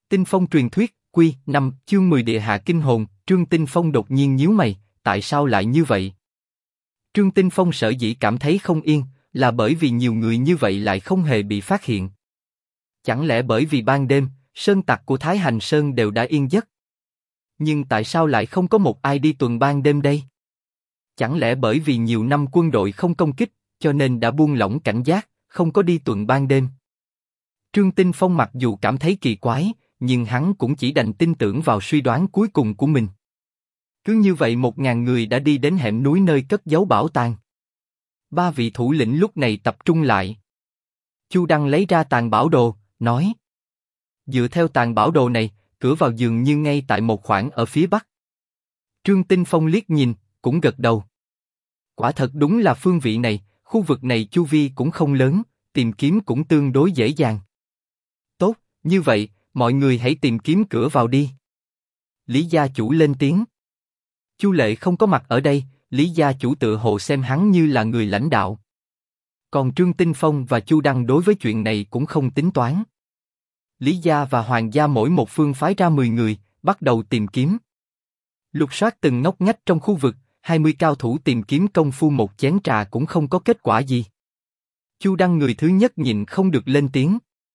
Tinh Phong truyền thuyết, Quy 5, chương 10 địa hạ kinh hồn. Trương Tinh Phong đột nhiên nhíu mày, tại sao lại như vậy? Trương Tinh Phong sở dĩ cảm thấy không yên, là bởi vì nhiều người như vậy lại không hề bị phát hiện. Chẳng lẽ bởi vì ban đêm, sơn tặc của Thái Hành Sơn đều đã yên giấc? Nhưng tại sao lại không có một ai đi tuần ban đêm đây? Chẳng lẽ bởi vì nhiều năm quân đội không công kích, cho nên đã buông lỏng cảnh giác, không có đi tuần ban đêm? Trương Tinh Phong mặc dù cảm thấy kỳ quái, nhưng hắn cũng chỉ đành tin tưởng vào suy đoán cuối cùng của mình. Cứ như vậy 1000 người đã đi đến hẻm núi nơi cất giấu bảo tàng. 3 vị thủ lĩnh lúc này tập trung lại. Chu Đăng lấy ra tàng bảo đồ, nói: dựa theo tàng bảo đồ này, cửa vào dường như ngay tại một khoảng ở phía bắc. Trương Tinh Phong liếc nhìn, cũng gật đầu. Quả thật đúng là phương vị này, khu vực này chu vi cũng không lớn, tìm kiếm cũng tương đối dễ dàng. Tốt, như vậy, mọi người hãy tìm kiếm cửa vào đi. Lý gia chủ lên tiếng. Chu Lệ không có mặt ở đây, Lý gia chủ tựa hồ xem hắn như là người lãnh đạo. Còn Trương Tinh Phong và Chu Đăng đối với chuyện này cũng không tính toán. Lý gia và Hoàng gia mỗi một phương phái ra 10 người, bắt đầu tìm kiếm. Lục soát từng ngóc ngách trong khu vực, 20 cao thủ tìm kiếm công phu một chén trà cũng không có kết quả gì. Chu Đăng người thứ nhất nhìn không được lên tiếng.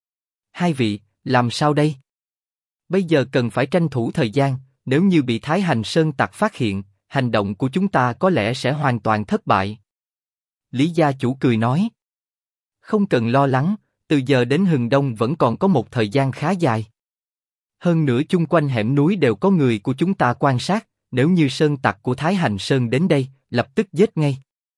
Hai vị, làm sao đây? Bây giờ cần phải tranh thủ thời gian, nếu như bị Thái Hành Sơn tặc phát hiện, hành động của chúng ta có lẽ sẽ hoàn toàn thất bại. Lý gia chủ cười nói. Không cần lo lắng, từ giờ đến Hừng Đông vẫn còn có một thời gian khá dài. Hơn nữa chung quanh hẻm núi đều có người của chúng ta quan sát, nếu như sơn tặc của Thái Hành Sơn đến đây, lập tức giết ngay.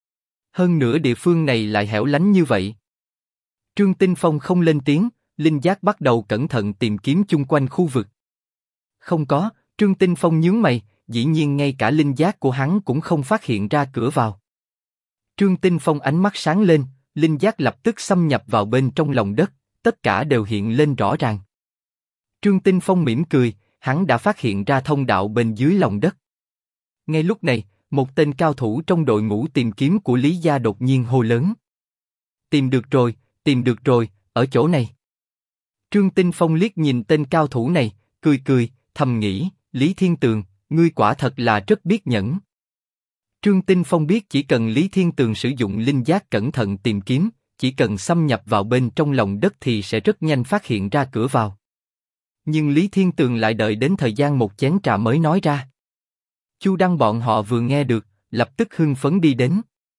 Hơn nữa địa phương này lại hẻo lánh như vậy. Trương Tinh Phong không lên tiếng, linh giác bắt đầu cẩn thận tìm kiếm chung quanh khu vực. Không có, Trương Tinh Phong nhướng mày, dĩ nhiên ngay cả linh giác của hắn cũng không phát hiện ra cửa vào. Trương Tinh Phong ánh mắt sáng lên, linh giác lập tức xâm nhập vào bên trong lòng đất, tất cả đều hiện lên rõ ràng. Trương Tinh Phong mỉm cười, hắn đã phát hiện ra thông đạo bên dưới lòng đất. Ngay lúc này, một tên cao thủ trong đội ngũ tìm kiếm của Lý gia đột nhiên hô lớn. Tìm được rồi, ở chỗ này. Trương Tinh Phong liếc nhìn tên cao thủ này, cười, thầm nghĩ, Lý Thiên Tường, ngươi quả thật là rất biết nhẫn. Trương Tinh Phong biết chỉ cần Lý Thiên Tường sử dụng linh giác cẩn thận tìm kiếm, chỉ cần xâm nhập vào bên trong lòng đất thì sẽ rất nhanh phát hiện ra cửa vào. Nhưng Lý Thiên Tường lại đợi đến thời gian một chén trà mới nói ra. Chu Đăng bọn họ vừa nghe được, lập tức hưng phấn đi đến.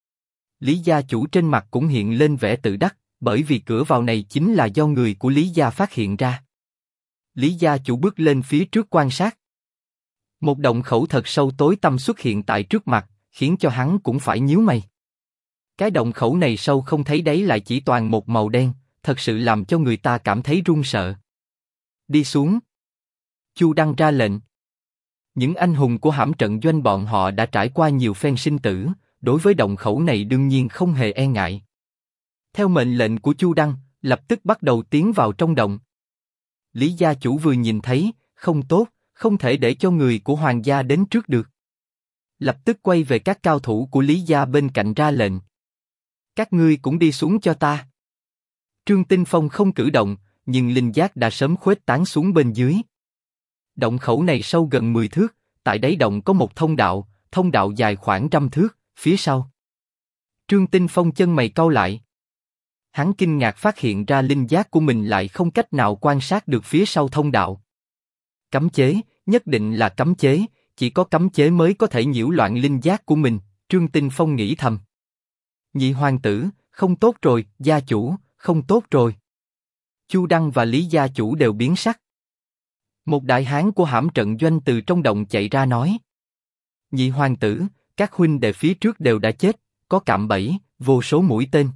Lý gia chủ trên mặt cũng hiện lên vẻ tự đắc, bởi vì cửa vào này chính là do người của Lý gia phát hiện ra. Lý gia chủ bước lên phía trước quan sát. Một động khẩu thật sâu tối tăm xuất hiện tại trước mặt, khiến cho hắn cũng phải nhíu mày. Cái động khẩu này sâu không thấy đáy lại chỉ toàn một màu đen, thật sự làm cho người ta cảm thấy run sợ. Đi xuống. Chu Đăng ra lệnh. Những anh hùng của hãm trận doanh bọn họ đã trải qua nhiều phen sinh tử, đối với động khẩu này đương nhiên không hề e ngại. Theo mệnh lệnh của Chu Đăng, lập tức bắt đầu tiến vào trong động. Lý gia chủ vừa nhìn thấy, không tốt, không thể để cho người của Hoàng gia đến trước được. Lập tức quay về các cao thủ của Lý gia bên cạnh ra lệnh. Các ngươi cũng đi xuống cho ta. Trương Tinh Phong không cử động, nhưng linh giác đã sớm khuếch tán xuống bên dưới. Động khẩu này sâu gần 10 thước, tại đáy động có một thông đạo dài khoảng 100 thước, phía sau. Trương Tinh Phong chân mày cau lại. Hắn kinh ngạc phát hiện ra linh giác của mình lại không cách nào quan sát được phía sau thông đạo. Cấm chế, nhất định là cấm chế, chỉ có cấm chế mới có thể nhiễu loạn linh giác của mình, Trương Tinh Phong nghĩ thầm. Nhị hoàng tử, không tốt rồi, gia chủ, không tốt rồi. Chu Đăng và Lý gia chủ đều biến sắc. Một đại hán của hãm trận doanh từ trong động chạy ra nói. Nhị hoàng tử, các huynh đệ phía trước đều đã chết, có cạm bẫy, vô số mũi tên.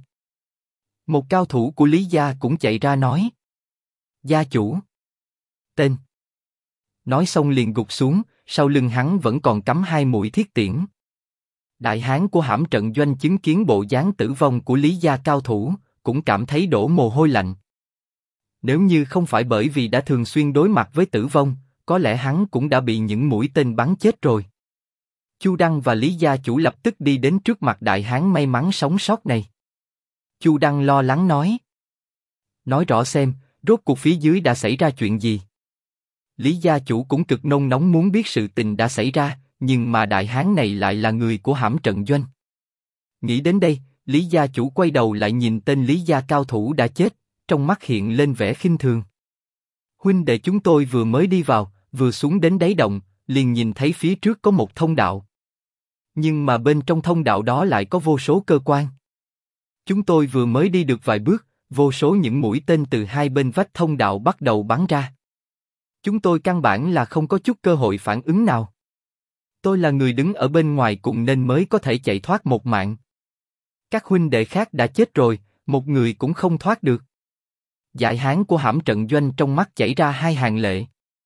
Một cao thủ của Lý gia cũng chạy ra nói. Gia chủ. Tên. Nói xong liền gục xuống, sau lưng hắn vẫn còn cắm 2 mũi thiết tiễn. Đại hán của hãm trận doanh chứng kiến bộ dáng tử vong của Lý gia cao thủ, cũng cảm thấy đổ mồ hôi lạnh. Nếu như không phải bởi vì đã thường xuyên đối mặt với tử vong, có lẽ hắn cũng đã bị những mũi tên bắn chết rồi. Chu Đăng và Lý gia chủ lập tức đi đến trước mặt đại hán may mắn sống sót này. Chu Đăng lo lắng nói. Nói rõ xem, rốt cuộc phía dưới đã xảy ra chuyện gì? Lý gia chủ cũng cực nôn nóng muốn biết sự tình đã xảy ra, nhưng mà đại hán này lại là người của hãm trận doanh. Nghĩ đến đây, Lý gia chủ quay đầu lại nhìn tên Lý gia cao thủ đã chết, trong mắt hiện lên vẻ khinh thường. Huynh đệ chúng tôi vừa mới đi vào, vừa xuống đến đáy động, liền nhìn thấy phía trước có một thông đạo. Nhưng mà bên trong thông đạo đó lại có vô số cơ quan. Chúng tôi vừa mới đi được vài bước, vô số những mũi tên từ hai bên vách thông đạo bắt đầu bắn ra. Chúng tôi căn bản là không có chút cơ hội phản ứng nào. Tôi là người đứng ở bên ngoài cùng nên mới có thể chạy thoát một mạng. Các huynh đệ khác đã chết rồi, một người cũng không thoát được. Đại hán của hãm trận doanh trong mắt chảy ra hai hàng lệ.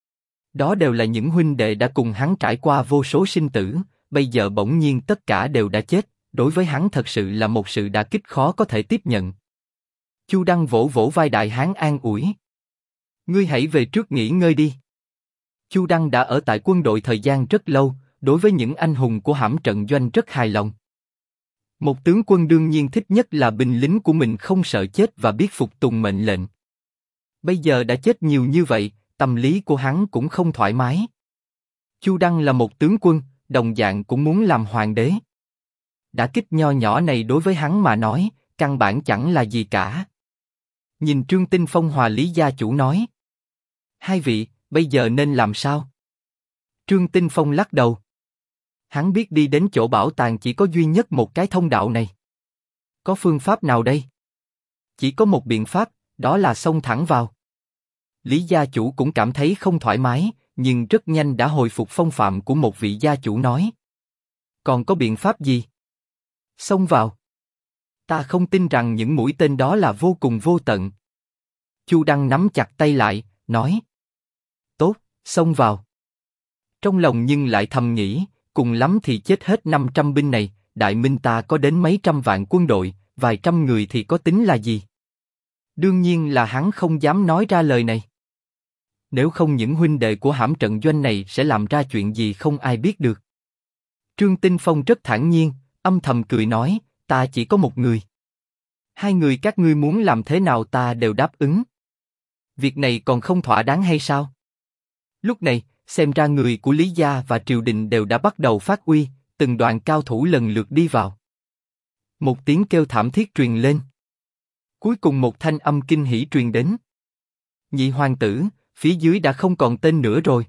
Đó đều là những huynh đệ đã cùng hắn trải qua vô số sinh tử, bây giờ bỗng nhiên tất cả đều đã chết, đối với hắn thật sự là một sự đả kích khó có thể tiếp nhận. Chu Đăng vỗ vỗ vai đại hán an ủi. Ngươi hãy về trước nghỉ ngơi đi. Chu Đăng đã ở tại quân đội thời gian rất lâu, đối với những anh hùng của hãm trận doanh rất hài lòng. Một tướng quân đương nhiên thích nhất là binh lính của mình không sợ chết và biết phục tùng mệnh lệnh. Bây giờ đã chết nhiều như vậy, tâm lý của hắn cũng không thoải mái. Chu Đăng là một tướng quân, đồng dạng cũng muốn làm hoàng đế. Đả kích nho nhỏ này đối với hắn mà nói, căn bản chẳng là gì cả. Nhìn Trương Tinh Phong hòa Lý gia chủ nói. Hai vị, bây giờ nên làm sao? Trương Tinh Phong lắc đầu. Hắn biết đi đến chỗ bảo tàng chỉ có duy nhất một cái thông đạo này. Có phương pháp nào đây? Chỉ có một biện pháp, đó là xông thẳng vào. Lý gia chủ cũng cảm thấy không thoải mái, nhưng rất nhanh đã hồi phục phong phạm của một vị gia chủ nói. Còn có biện pháp gì? Xông vào. Ta không tin rằng những mũi tên đó là vô cùng vô tận. Chu Đăng nắm chặt tay lại, nói. Tốt, xông vào. Trong lòng nhưng lại thầm nghĩ, cùng lắm thì chết hết 500 binh này, Đại Minh ta có đến mấy trăm vạn quân đội, vài trăm người thì có tính là gì? Đương nhiên là hắn không dám nói ra lời này. Nếu không những huynh đệ của hãm trận doanh này sẽ làm ra chuyện gì không ai biết được. Trương Tinh Phong rất thản nhiên, âm thầm cười nói, ta chỉ có một người. Hai người các ngươi muốn làm thế nào ta đều đáp ứng. Việc này còn không thỏa đáng hay sao? Lúc này, xem ra người của Lý gia và triều đình đều đã bắt đầu phát uy, từng đoàn cao thủ lần lượt đi vào. Một tiếng kêu thảm thiết truyền lên. Cuối cùng một thanh âm kinh hỉ truyền đến. Nhị hoàng tử, phía dưới đã không còn tên nữa rồi.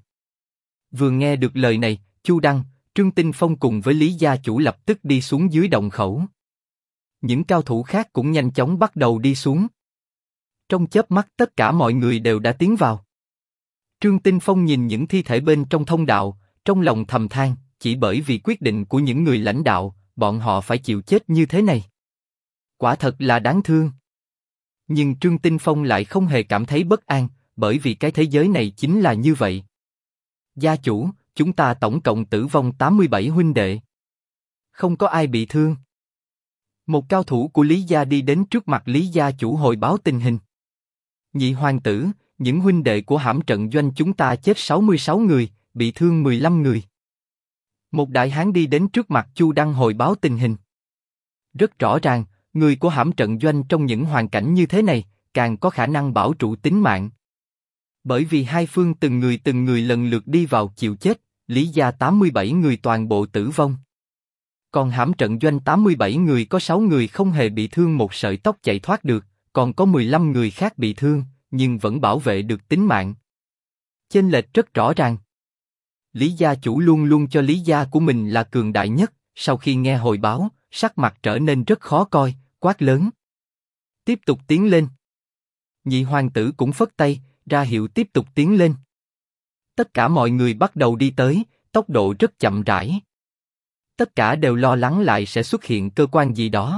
Vừa nghe được lời này, Chu Đăng, Trương Tinh Phong cùng với Lý gia chủ lập tức đi xuống dưới động khẩu. Những cao thủ khác cũng nhanh chóng bắt đầu đi xuống. Trong chớp mắt tất cả mọi người đều đã tiến vào. Trương Tinh Phong nhìn những thi thể bên trong thông đạo, trong lòng thầm than, chỉ bởi vì quyết định của những người lãnh đạo, bọn họ phải chịu chết như thế này. Quả thật là đáng thương. Nhưng Trương Tinh Phong lại không hề cảm thấy bất an, bởi vì cái thế giới này chính là như vậy. Gia chủ, chúng ta tổng cộng tử vong 87 huynh đệ. Không có ai bị thương. Một cao thủ của Lý gia đi đến trước mặt Lý gia chủ hồi báo tình hình. Nhị hoàng tử, những huynh đệ của hãm trận doanh chúng ta chết 66 người, bị thương 15 người. Một đại hán đi đến trước mặt Chu Đăng hồi báo tình hình. Rất rõ ràng, người của hãm trận doanh trong những hoàn cảnh như thế này, càng có khả năng bảo trụ tính mạng. Bởi vì hai phương từng người lần lượt đi vào chịu chết, Lý gia 87 người toàn bộ tử vong. Còn hãm trận doanh 87 người có 6 người không hề bị thương một sợi tóc chạy thoát được, còn có 15 người khác bị thương, nhưng vẫn bảo vệ được tính mạng. Chênh lệch rất rõ ràng. Lý gia chủ luôn luôn cho Lý gia của mình là cường đại nhất, sau khi nghe hồi báo, sắc mặt trở nên rất khó coi, quát lớn. Tiếp tục tiến lên. Nhị hoàng tử cũng phất tay, ra hiệu tiếp tục tiến lên. Tất cả mọi người bắt đầu đi tới, tốc độ rất chậm rãi. Tất cả đều lo lắng lại sẽ xuất hiện cơ quan gì đó.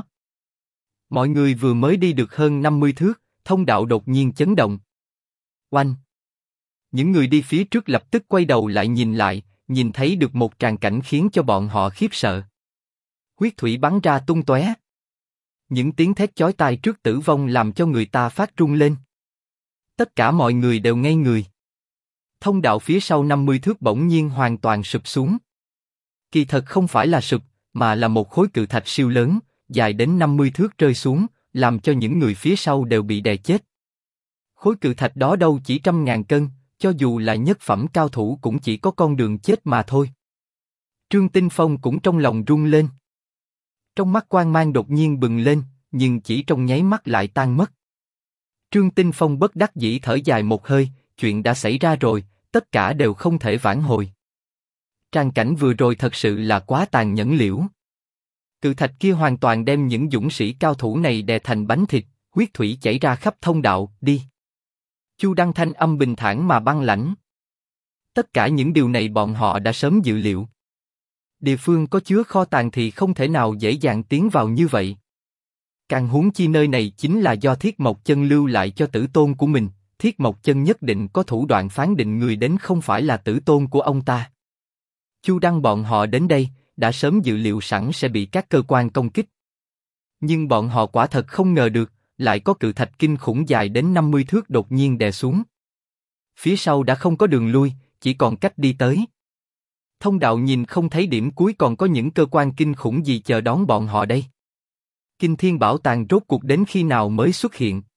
Mọi người vừa mới đi được hơn 50 thước, thông đạo đột nhiên chấn động. Oanh! Những người đi phía trước lập tức quay đầu lại, nhìn thấy được một tràng cảnh khiến cho bọn họ khiếp sợ. Huyết thủy bắn ra tung tóe. Những tiếng thét chói tai trước tử vong làm cho người ta phát run lên. Tất cả mọi người đều ngây người. Thông đạo phía sau 50 thước bỗng nhiên hoàn toàn sụp xuống. Kỳ thật không phải là sụp, mà là một khối cự thạch siêu lớn, dài đến 50 thước rơi xuống, làm cho những người phía sau đều bị đè chết. Khối cự thạch đó đâu chỉ trăm ngàn cân, cho dù là nhất phẩm cao thủ cũng chỉ có con đường chết mà thôi. Trương Tinh Phong cũng trong lòng run lên. Trong mắt quang mang đột nhiên bừng lên, nhưng chỉ trong nháy mắt lại tan mất. Trương Tinh Phong bất đắc dĩ thở dài một hơi, chuyện đã xảy ra rồi, tất cả đều không thể vãn hồi. Trang cảnh vừa rồi thật sự là quá tàn nhẫn liễu. Cự thạch kia hoàn toàn đem những dũng sĩ cao thủ này đè thành bánh thịt, huyết thủy chảy ra khắp thông đạo, đi. Chu Đăng thanh âm bình thản mà băng lãnh. Tất cả những điều này bọn họ đã sớm dự liệu. Địa phương có chứa kho tàng thì không thể nào dễ dàng tiến vào như vậy. Càng huống chi nơi này chính là do Thiết Mộc Chân lưu lại cho tử tôn của mình, Thiết Mộc Chân nhất định có thủ đoạn phán định người đến không phải là tử tôn của ông ta. Chu Đăng bọn họ đến đây, đã sớm dự liệu sẵn sẽ bị các cơ quan công kích. Nhưng bọn họ quả thật không ngờ được, lại có cự thạch kinh khủng dài đến 50 thước đột nhiên đè xuống. Phía sau đã không có đường lui, chỉ còn cách đi tới. Thông đạo nhìn không thấy điểm cuối, còn có những cơ quan kinh khủng gì chờ đón bọn họ đây. Kinh Thiên Bảo Tàng rốt cuộc đến khi nào mới xuất hiện?